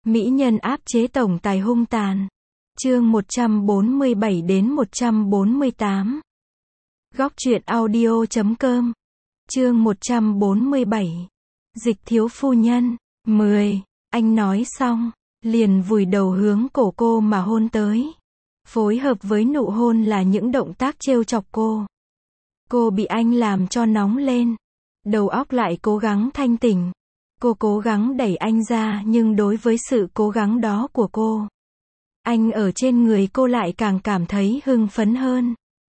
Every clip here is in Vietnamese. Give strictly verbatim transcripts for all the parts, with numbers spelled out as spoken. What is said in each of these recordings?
Mỹ nhân áp chế tổng tài hung tàn. Chương một trăm bốn mươi bảy đến một trăm bốn mươi tám. Góc truyện audio chấm com. Chương một trăm bốn mươi bảy. Dịch thiếu phu nhân. mười. Anh nói xong, liền vùi đầu hướng cổ cô mà hôn tới. Phối hợp với nụ hôn là những động tác trêu chọc cô. Cô bị anh làm cho nóng lên. Đầu óc lại cố gắng thanh tỉnh. Cô cố gắng đẩy anh ra, nhưng đối với sự cố gắng đó của cô, anh ở trên người cô lại càng cảm thấy hưng phấn hơn.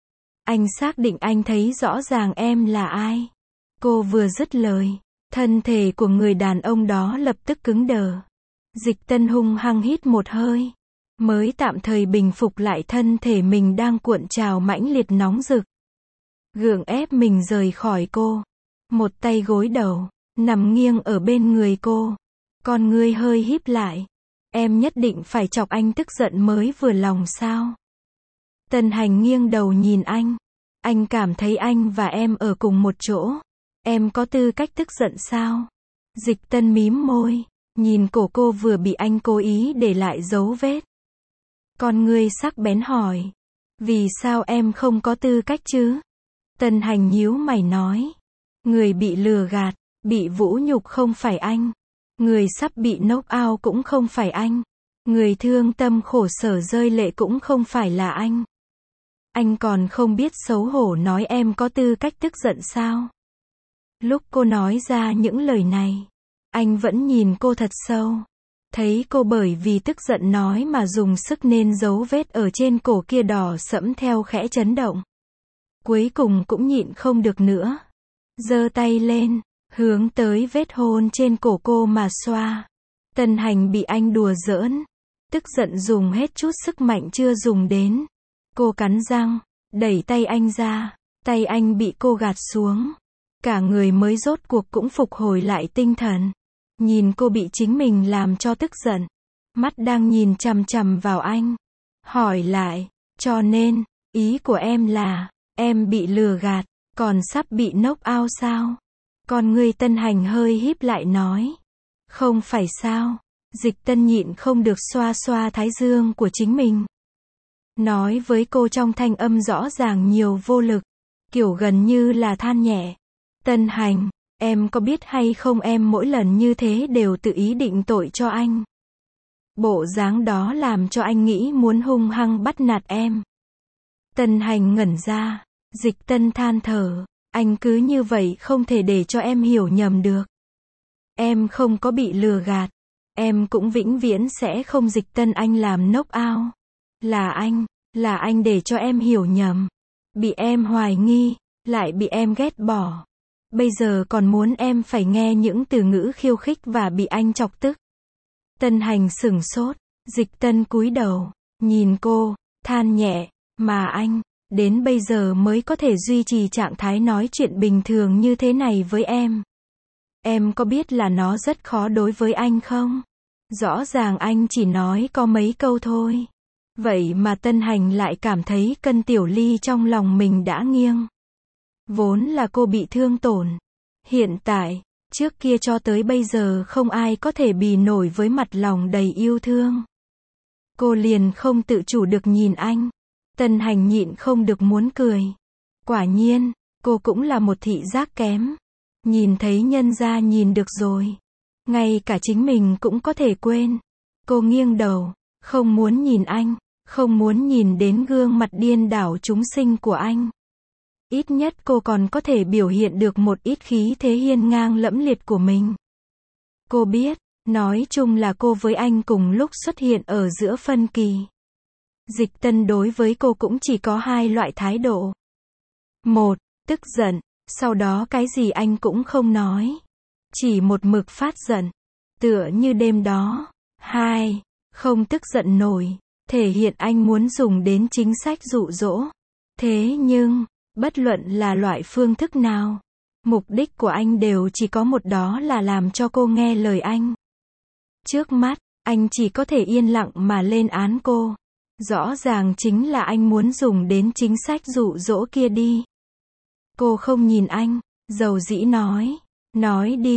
Anh xác định anh thấy rõ ràng em là ai. Cô vừa dứt lời, thân thể của người đàn ông đó lập tức cứng đờ. Dịch Tân hung hăng hít một hơi, mới tạm thời bình phục lại thân thể mình đang cuộn trào mãnh liệt nóng rực. Gượng ép mình rời khỏi cô. Một tay gối đầu, nằm nghiêng ở bên người cô. Con ngươi hơi híp lại. Em nhất định phải chọc anh tức giận mới vừa lòng sao? Tân Hành nghiêng đầu nhìn anh. Anh cảm thấy anh và em ở cùng một chỗ. Em có tư cách tức giận sao? Dịch Tân mím môi, nhìn cổ cô vừa bị anh cố ý để lại dấu vết. Con ngươi sắc bén hỏi. Vì sao em không có tư cách chứ? Tân Hành nhíu mày nói. Người bị lừa gạt, bị vũ nhục không phải anh. Người sắp bị knock out cũng không phải anh. Người thương tâm khổ sở rơi lệ cũng không phải là anh. Anh còn không biết xấu hổ nói em có tư cách tức giận sao? Lúc cô nói ra những lời này, anh vẫn nhìn cô thật sâu. Thấy cô bởi vì tức giận nói mà dùng sức nên dấu vết ở trên cổ kia đỏ sẫm theo khẽ chấn động. Cuối cùng cũng nhịn không được nữa. Giơ tay lên, hướng tới vết hôn trên cổ cô mà xoa. Tân Hành bị anh đùa giỡn, tức giận dùng hết chút sức mạnh chưa dùng đến. Cô cắn răng, đẩy tay anh ra, tay anh bị cô gạt xuống. Cả người mới rốt cuộc cũng phục hồi lại tinh thần. Nhìn cô bị chính mình làm cho tức giận, mắt đang nhìn chằm chằm vào anh. Hỏi lại, cho nên, ý của em là, em bị lừa gạt, còn sắp bị knock out sao? Con ngươi Tân Hành hơi híp lại nói. Không phải sao? Dịch Tân nhịn không được xoa xoa thái dương của chính mình. Nói với cô trong thanh âm rõ ràng nhiều vô lực, kiểu gần như là than nhẹ. Tân Hành, em có biết hay không em mỗi lần như thế đều tự ý định tội cho anh. Bộ dáng đó làm cho anh nghĩ muốn hung hăng bắt nạt em. Tân Hành ngẩn ra, Dịch Tân than thở. Anh cứ như vậy không thể để cho em hiểu nhầm được. Em không có bị lừa gạt. Em cũng vĩnh viễn sẽ không. Dịch Tân anh làm knock out. Là anh, là anh để cho em hiểu nhầm. Bị em hoài nghi, lại bị em ghét bỏ. Bây giờ còn muốn em phải nghe những từ ngữ khiêu khích và bị anh chọc tức. Tân Hành sửng sốt, Dịch Tân cúi đầu, nhìn cô, than nhẹ, mà anh, đến bây giờ mới có thể duy trì trạng thái nói chuyện bình thường như thế này với em. Em có biết là nó rất khó đối với anh không? Rõ ràng anh chỉ nói có mấy câu thôi. Vậy mà Tân Hành lại cảm thấy cân tiểu ly trong lòng mình đã nghiêng. Vốn là cô bị thương tổn. Hiện tại, trước kia cho tới bây giờ không ai có thể bì nổi với mặt lòng đầy yêu thương. Cô liền không tự chủ được nhìn anh. Tân Hành nhịn không được muốn cười. Quả nhiên, cô cũng là một thị giác kém. Nhìn thấy nhân gia nhìn được rồi. Ngay cả chính mình cũng có thể quên. Cô nghiêng đầu, không muốn nhìn anh, không muốn nhìn đến gương mặt điên đảo chúng sinh của anh. Ít nhất cô còn có thể biểu hiện được một ít khí thế hiên ngang lẫm liệt của mình. Cô biết, nói chung là cô với anh cùng lúc xuất hiện ở giữa phân kỳ. Dịch Tân đối với cô cũng chỉ có hai loại thái độ. Một, tức giận, sau đó cái gì anh cũng không nói. Chỉ một mực phát giận, tựa như đêm đó. Hai, không tức giận nổi, thể hiện anh muốn dùng đến chính sách dụ dỗ. Thế nhưng, bất luận là loại phương thức nào, mục đích của anh đều chỉ có một, đó là làm cho cô nghe lời anh. Trước mắt, anh chỉ có thể yên lặng mà lên án cô. Rõ ràng chính là anh muốn dùng đến chính sách dụ dỗ kia đi. Cô không nhìn anh, dầu dĩ nói. Nói đi,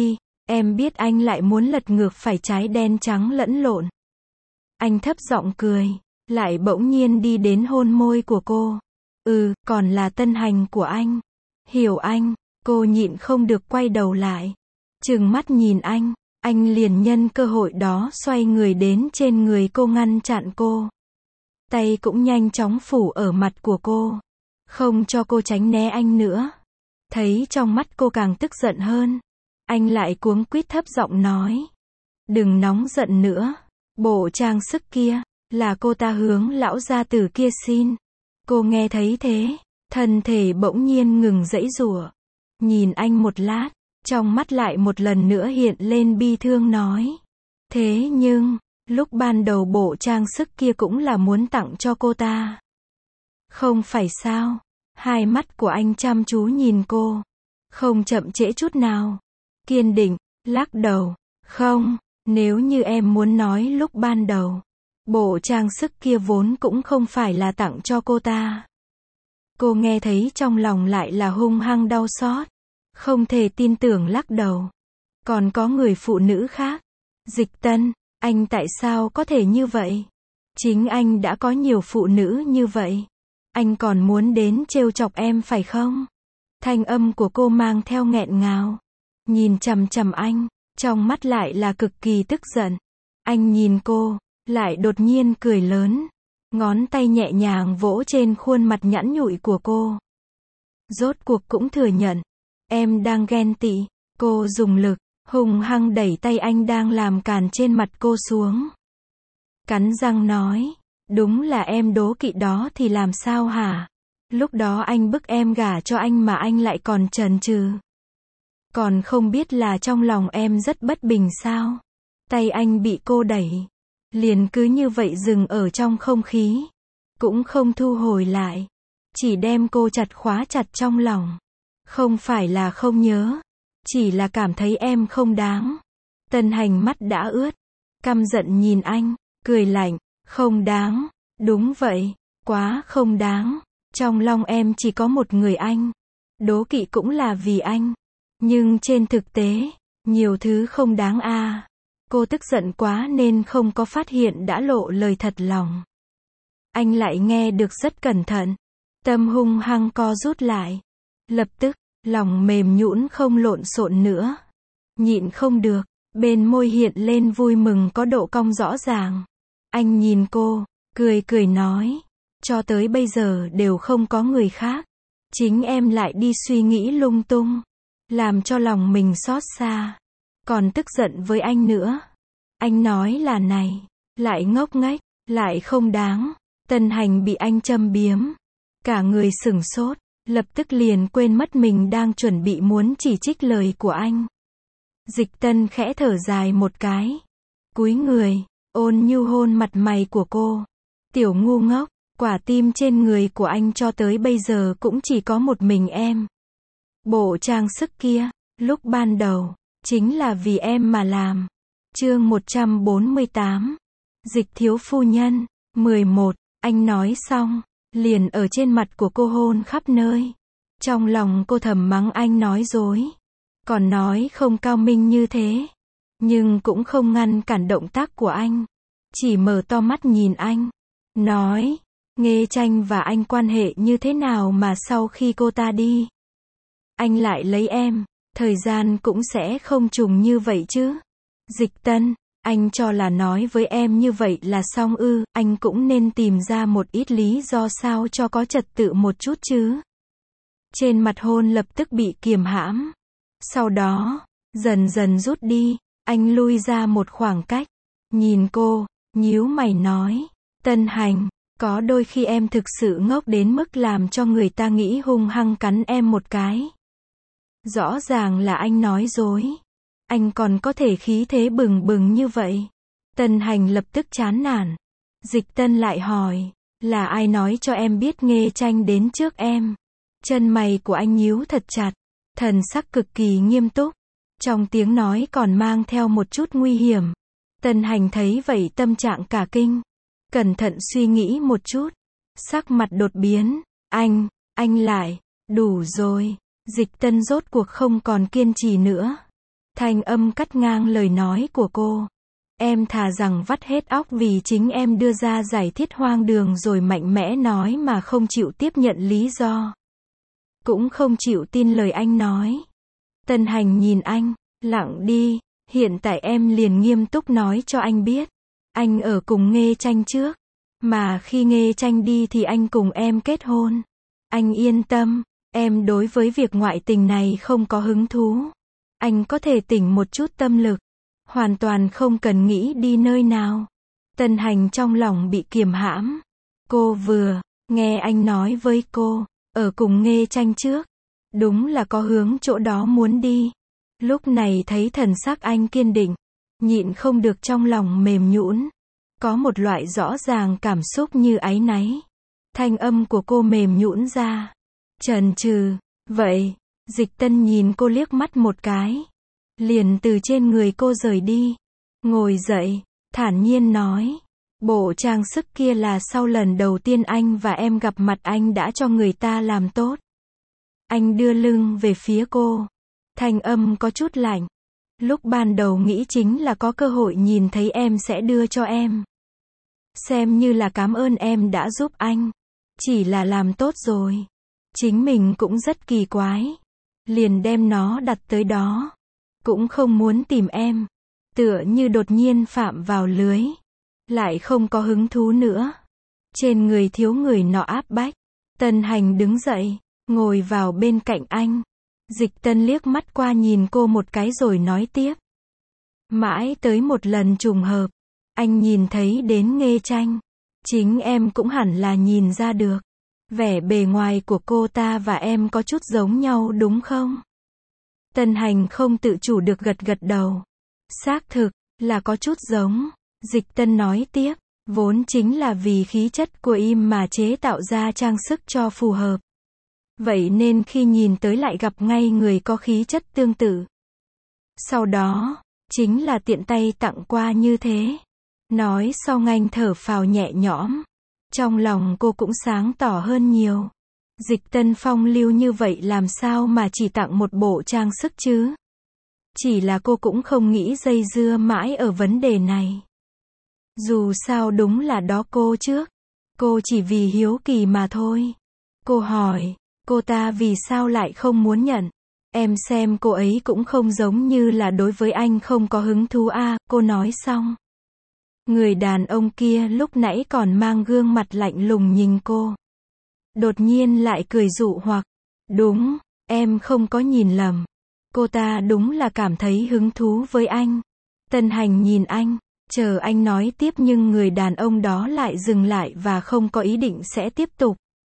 Em biết anh lại muốn lật ngược phải trái đen trắng lẫn lộn. Anh thấp giọng cười, lại bỗng nhiên đi đến hôn môi của cô. Ừ, còn là Tân Hành của anh. Hiểu anh, cô nhịn không được quay đầu lại. Trừng mắt nhìn anh, anh liền nhân cơ hội đó xoay người đến trên người cô ngăn chặn cô. Tay cũng nhanh chóng phủ ở mặt của cô, không cho cô tránh né anh nữa. Thấy trong mắt cô càng tức giận hơn, anh lại cuống quýt thấp giọng nói. Đừng nóng giận nữa, bộ trang sức kia, là cô ta hướng lão gia tử kia xin. Cô nghe thấy thế, thân thể bỗng nhiên ngừng giãy giụa. Nhìn anh một lát, trong mắt lại một lần nữa hiện lên bi thương nói. Thế nhưng, lúc ban đầu bộ trang sức kia cũng là muốn tặng cho cô ta. Không phải sao? Hai mắt của anh chăm chú nhìn cô, không chậm trễ chút nào. Kiên định, lắc đầu. Không, nếu như em muốn nói lúc ban đầu, bộ trang sức kia vốn cũng không phải là tặng cho cô ta. Cô nghe thấy trong lòng lại là hung hăng đau xót. Không thể tin tưởng lắc đầu. Còn có người phụ nữ khác. Dịch Tân, anh tại sao có thể như vậy? Chính anh đã có nhiều phụ nữ như vậy. Anh còn muốn đến trêu chọc em phải không? Thanh âm của cô mang theo nghẹn ngào. Nhìn chằm chằm anh, trong mắt lại là cực kỳ tức giận. Anh nhìn cô, lại đột nhiên cười lớn. Ngón tay nhẹ nhàng vỗ trên khuôn mặt nhẵn nhụi của cô. Rốt cuộc cũng thừa nhận. Em đang ghen tị. Cô dùng lực, hung hăng đẩy tay anh đang làm càn trên mặt cô xuống. Cắn răng nói. Đúng là em đố kỵ đó thì làm sao hả? Lúc đó anh bức em gả cho anh mà anh lại còn chần chừ. Còn không biết là trong lòng em rất bất bình sao? Tay anh bị cô đẩy. Liền cứ như vậy dừng ở trong không khí. Cũng không thu hồi lại. Chỉ đem cô chặt khóa chặt trong lòng. Không phải là không nhớ. Chỉ là cảm thấy em không đáng. Tân Hành mắt đã ướt. Căm giận nhìn anh, cười lạnh. Không đáng. Đúng vậy. Quá không đáng. Trong lòng em chỉ có một người anh. Đố kỵ cũng là vì anh. Nhưng trên thực tế, nhiều thứ không đáng a. À. Cô tức giận quá nên không có phát hiện đã lộ lời thật lòng. Anh lại nghe được rất cẩn thận. Tâm hung hăng co rút lại. Lập tức, lòng mềm nhũn không lộn xộn nữa. Nhịn không được, bên môi hiện lên vui mừng có độ cong rõ ràng. Anh nhìn cô, cười cười nói. Cho tới bây giờ đều không có người khác. Chính em lại đi suy nghĩ lung tung. Làm cho lòng mình xót xa. Còn tức giận với anh nữa. Anh nói là này. Lại ngốc nghếch, lại không đáng. Tân Hành bị anh châm biếm. Cả người sửng sốt. Lập tức liền quên mất mình đang chuẩn bị muốn chỉ trích lời của anh. Dịch Tân khẽ thở dài một cái. Cúi người, ôn nhu hôn mặt mày của cô. Tiểu ngu ngốc, quả tim trên người của anh cho tới bây giờ cũng chỉ có một mình em. Bộ trang sức kia, lúc ban đầu, chính là vì em mà làm. Chương một trăm bốn mươi tám. Dịch thiếu phu nhân. mười một. Anh nói xong, liền ở trên mặt của cô hôn khắp nơi. Trong lòng cô thầm mắng anh nói dối. Còn nói không cao minh như thế. Nhưng cũng không ngăn cản động tác của anh. Chỉ mở to mắt nhìn anh. Nói, Nghê Tranh và anh quan hệ như thế nào mà sau khi cô ta đi, anh lại lấy em, thời gian cũng sẽ không trùng như vậy chứ. Dịch Tân, anh cho là nói với em như vậy là xong ư, anh cũng nên tìm ra một ít lý do sao cho có trật tự một chút chứ. Trên mặt hôn lập tức bị kiềm hãm. Sau đó, dần dần rút đi, anh lui ra một khoảng cách. Nhìn cô, nhíu mày nói, Tân Hành, có đôi khi em thực sự ngốc đến mức làm cho người ta nghĩ hung hăng cắn em một cái. Rõ ràng là anh nói dối. Anh còn có thể khí thế bừng bừng như vậy. Tân Hành lập tức chán nản. Dịch Tân lại hỏi, là ai nói cho em biết Nghê Tranh đến trước em? Chân mày của anh nhíu thật chặt, thần sắc cực kỳ nghiêm túc. Trong tiếng nói còn mang theo một chút nguy hiểm. Tân Hành thấy vậy tâm trạng cả kinh. Cẩn thận suy nghĩ một chút. Sắc mặt đột biến. Anh, anh lại, đủ rồi. Dịch Tân rốt cuộc không còn kiên trì nữa. Thanh âm cắt ngang lời nói của cô. Em thà rằng vắt hết óc vì chính em đưa ra giải thích hoang đường rồi mạnh mẽ nói mà không chịu tiếp nhận lý do. Cũng không chịu tin lời anh nói. Tân Hành nhìn anh, lặng đi, hiện tại em liền nghiêm túc nói cho anh biết. Anh ở cùng Nghê Tranh trước. Mà khi Nghê Tranh đi thì anh cùng em kết hôn. Anh yên tâm, em đối với việc ngoại tình này không có hứng thú. Anh có thể tỉnh một chút tâm lực. Hoàn toàn không cần nghĩ đi nơi nào. Tân Hành trong lòng bị kiềm hãm. Cô vừa nghe anh nói với cô, ở cùng Nghê Tranh trước. Đúng là có hướng chỗ đó muốn đi. Lúc này thấy thần sắc anh kiên định, nhịn không được trong lòng mềm nhũn. Có một loại rõ ràng cảm xúc như áy náy. Thanh âm của cô mềm nhũn ra. Chần chừ, vậy, Dịch Tân nhìn cô liếc mắt một cái. Liền từ trên người cô rời đi. Ngồi dậy, thản nhiên nói. Bộ trang sức kia là sau lần đầu tiên anh và em gặp mặt anh đã cho người ta làm tốt. Anh đưa lưng về phía cô. Thanh âm có chút lạnh. Lúc ban đầu nghĩ chính là có cơ hội nhìn thấy em sẽ đưa cho em. Xem như là cảm ơn em đã giúp anh. Chỉ là làm tốt rồi. Chính mình cũng rất kỳ quái. Liền đem nó đặt tới đó. Cũng không muốn tìm em. Tựa như đột nhiên phạm vào lưới. Lại không có hứng thú nữa. Trên người thiếu người nọ áp bách. Tân Hành đứng dậy, ngồi vào bên cạnh anh. Dịch Tân liếc mắt qua nhìn cô một cái rồi nói tiếp. Mãi tới một lần trùng hợp. Anh nhìn thấy đến Nghê Tranh. Chính em cũng hẳn là nhìn ra được. Vẻ bề ngoài của cô ta và em có chút giống nhau đúng không? Tân Hành không tự chủ được gật gật đầu. Xác thực, là có chút giống. Dịch Tân nói tiếp. Vốn chính là vì khí chất của im mà chế tạo ra trang sức cho phù hợp. Vậy nên khi nhìn tới lại gặp ngay người có khí chất tương tự. Sau đó, chính là tiện tay tặng qua như thế. Nói xong anh thở phào nhẹ nhõm. Trong lòng cô cũng sáng tỏ hơn nhiều. Dịch Tân phong lưu như vậy làm sao mà chỉ tặng một bộ trang sức chứ? Chỉ là cô cũng không nghĩ dây dưa mãi ở vấn đề này. Dù sao đúng là đó cô trước. Cô chỉ vì hiếu kỳ mà thôi. Cô hỏi, cô ta vì sao lại không muốn nhận? Em xem cô ấy cũng không giống như là đối với anh không có hứng thú a à, cô nói xong. Người đàn ông kia lúc nãy còn mang gương mặt lạnh lùng nhìn cô. Đột nhiên lại cười dụ hoặc. Đúng, em không có nhìn lầm. Cô ta đúng là cảm thấy hứng thú với anh. Tân Hành nhìn anh, chờ anh nói tiếp nhưng người đàn ông đó lại dừng lại và không có ý định sẽ tiếp tục.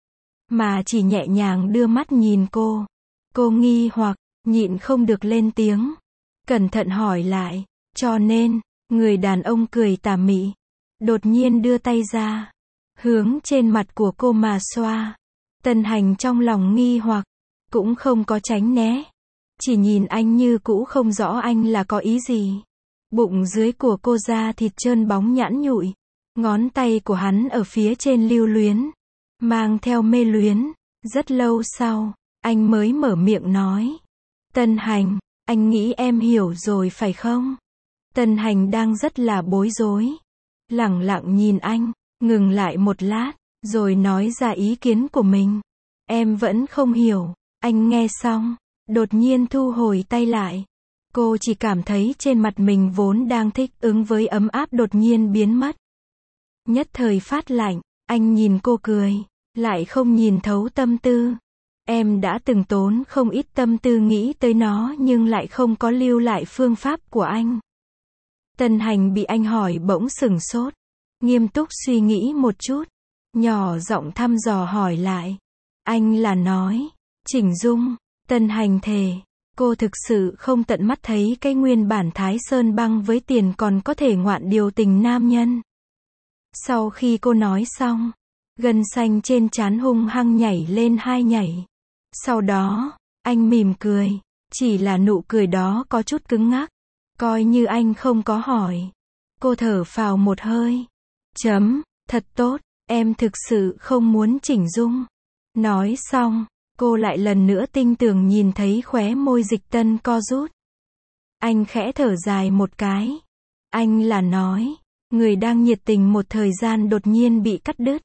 Mà chỉ nhẹ nhàng đưa mắt nhìn cô. Cô nghi hoặc, nhịn không được lên tiếng. Cẩn thận hỏi lại, cho nên, người đàn ông cười tà mị. Đột nhiên đưa tay ra. Hướng trên mặt của cô mà xoa. Tân Hành trong lòng nghi hoặc. Cũng không có tránh né. Chỉ nhìn anh như cũ không rõ anh là có ý gì. Bụng dưới của cô da thịt trơn bóng nhẵn nhụi. Ngón tay của hắn ở phía trên lưu luyến. Mang theo mê luyến. Rất lâu sau, anh mới mở miệng nói. Tân Hành, anh nghĩ em hiểu rồi phải không? Tân Hành đang rất là bối rối. Lẳng lặng nhìn anh, ngừng lại một lát, rồi nói ra ý kiến của mình. Em vẫn không hiểu. Anh nghe xong, đột nhiên thu hồi tay lại. Cô chỉ cảm thấy trên mặt mình vốn đang thích ứng với ấm áp đột nhiên biến mất. Nhất thời phát lạnh, anh nhìn cô cười, lại không nhìn thấu tâm tư. Em đã từng tốn không ít tâm tư nghĩ tới nó nhưng lại không có lưu lại phương pháp của anh. Tân Hành bị anh hỏi bỗng sửng sốt. Nghiêm túc suy nghĩ một chút. Nhỏ giọng thăm dò hỏi lại. Anh là nói, chỉnh dung. Tân Hành thề. Cô thực sự không tận mắt thấy cái nguyên bản Thái Sơn băng với tiền còn có thể ngoạn điều tình nam nhân. Sau khi cô nói xong, gân xanh trên trán hung hăng nhảy lên hai nhảy. Sau đó, anh mỉm cười. Chỉ là nụ cười đó có chút cứng ngắc. Coi như anh không có hỏi. Cô thở phào một hơi. Chấm, thật tốt, em thực sự không muốn chỉnh dung. Nói xong, cô lại lần nữa tinh tường nhìn thấy khóe môi Dịch Tân co rút. Anh khẽ thở dài một cái. Anh là nói, người đang nhiệt tình một thời gian đột nhiên bị cắt đứt.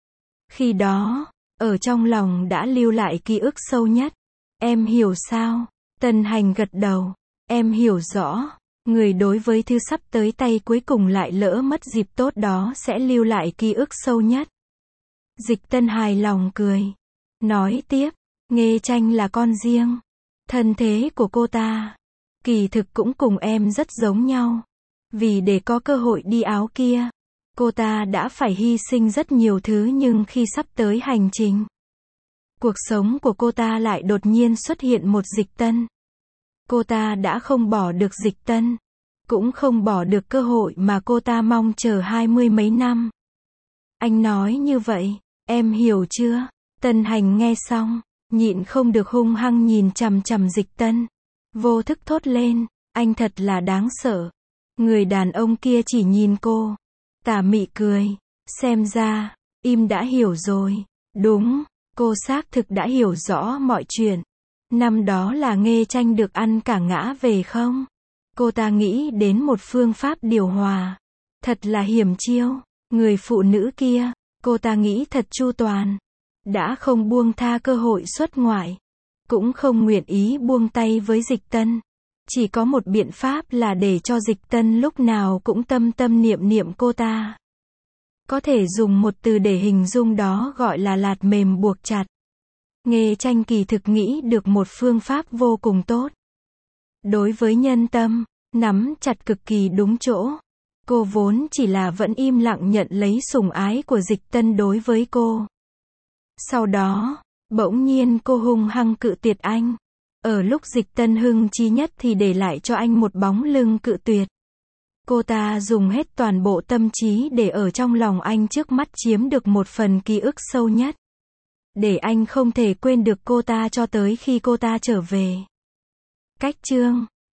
Khi đó, ở trong lòng đã lưu lại ký ức sâu nhất. Em hiểu sao? Tân Hành gật đầu. Em hiểu rõ. Người đối với thứ sắp tới tay cuối cùng lại lỡ mất dịp tốt đó sẽ lưu lại ký ức sâu nhất. Dịch Tân hài lòng cười. Nói tiếp, Nghê Tranh là con riêng. Thân thế của cô ta, kỳ thực cũng cùng em rất giống nhau. Vì để có cơ hội đi áo kia, cô ta đã phải hy sinh rất nhiều thứ nhưng khi sắp tới hành trình, cuộc sống của cô ta lại đột nhiên xuất hiện một Dịch Tân. Cô ta đã không bỏ được Dịch Tân, cũng không bỏ được cơ hội mà cô ta mong chờ hai mươi mấy năm. Anh nói như vậy, em hiểu chưa? Tân Hành nghe xong, nhịn không được hung hăng nhìn chằm chằm Dịch Tân. Vô thức thốt lên, anh thật là đáng sợ. Người đàn ông kia chỉ nhìn cô. Tà mị cười. Xem ra, im đã hiểu rồi. Đúng, cô xác thực đã hiểu rõ mọi chuyện. Năm đó là Nghê Tranh được ăn cả ngã về không? Cô ta nghĩ đến một phương pháp điều hòa. Thật là hiểm chiêu. Người phụ nữ kia, cô ta nghĩ thật chu toàn. Đã không buông tha cơ hội xuất ngoại. Cũng không nguyện ý buông tay với Dịch Tân. Chỉ có một biện pháp là để cho Dịch Tân lúc nào cũng tâm tâm niệm niệm cô ta. Có thể dùng một từ để hình dung đó gọi là lạt mềm buộc chặt. Nghê Tranh kỳ thực nghĩ được một phương pháp vô cùng tốt. Đối với nhân tâm, nắm chặt cực kỳ đúng chỗ. Cô vốn chỉ là vẫn im lặng nhận lấy sủng ái của Dịch Tân đối với cô. Sau đó, bỗng nhiên cô hung hăng cự tuyệt anh. Ở lúc Dịch Tân hưng chi nhất thì để lại cho anh một bóng lưng cự tuyệt. Cô ta dùng hết toàn bộ tâm trí để ở trong lòng anh trước mắt chiếm được một phần ký ức sâu nhất. Để anh không thể quên được cô ta cho tới khi cô ta trở về. Cách chương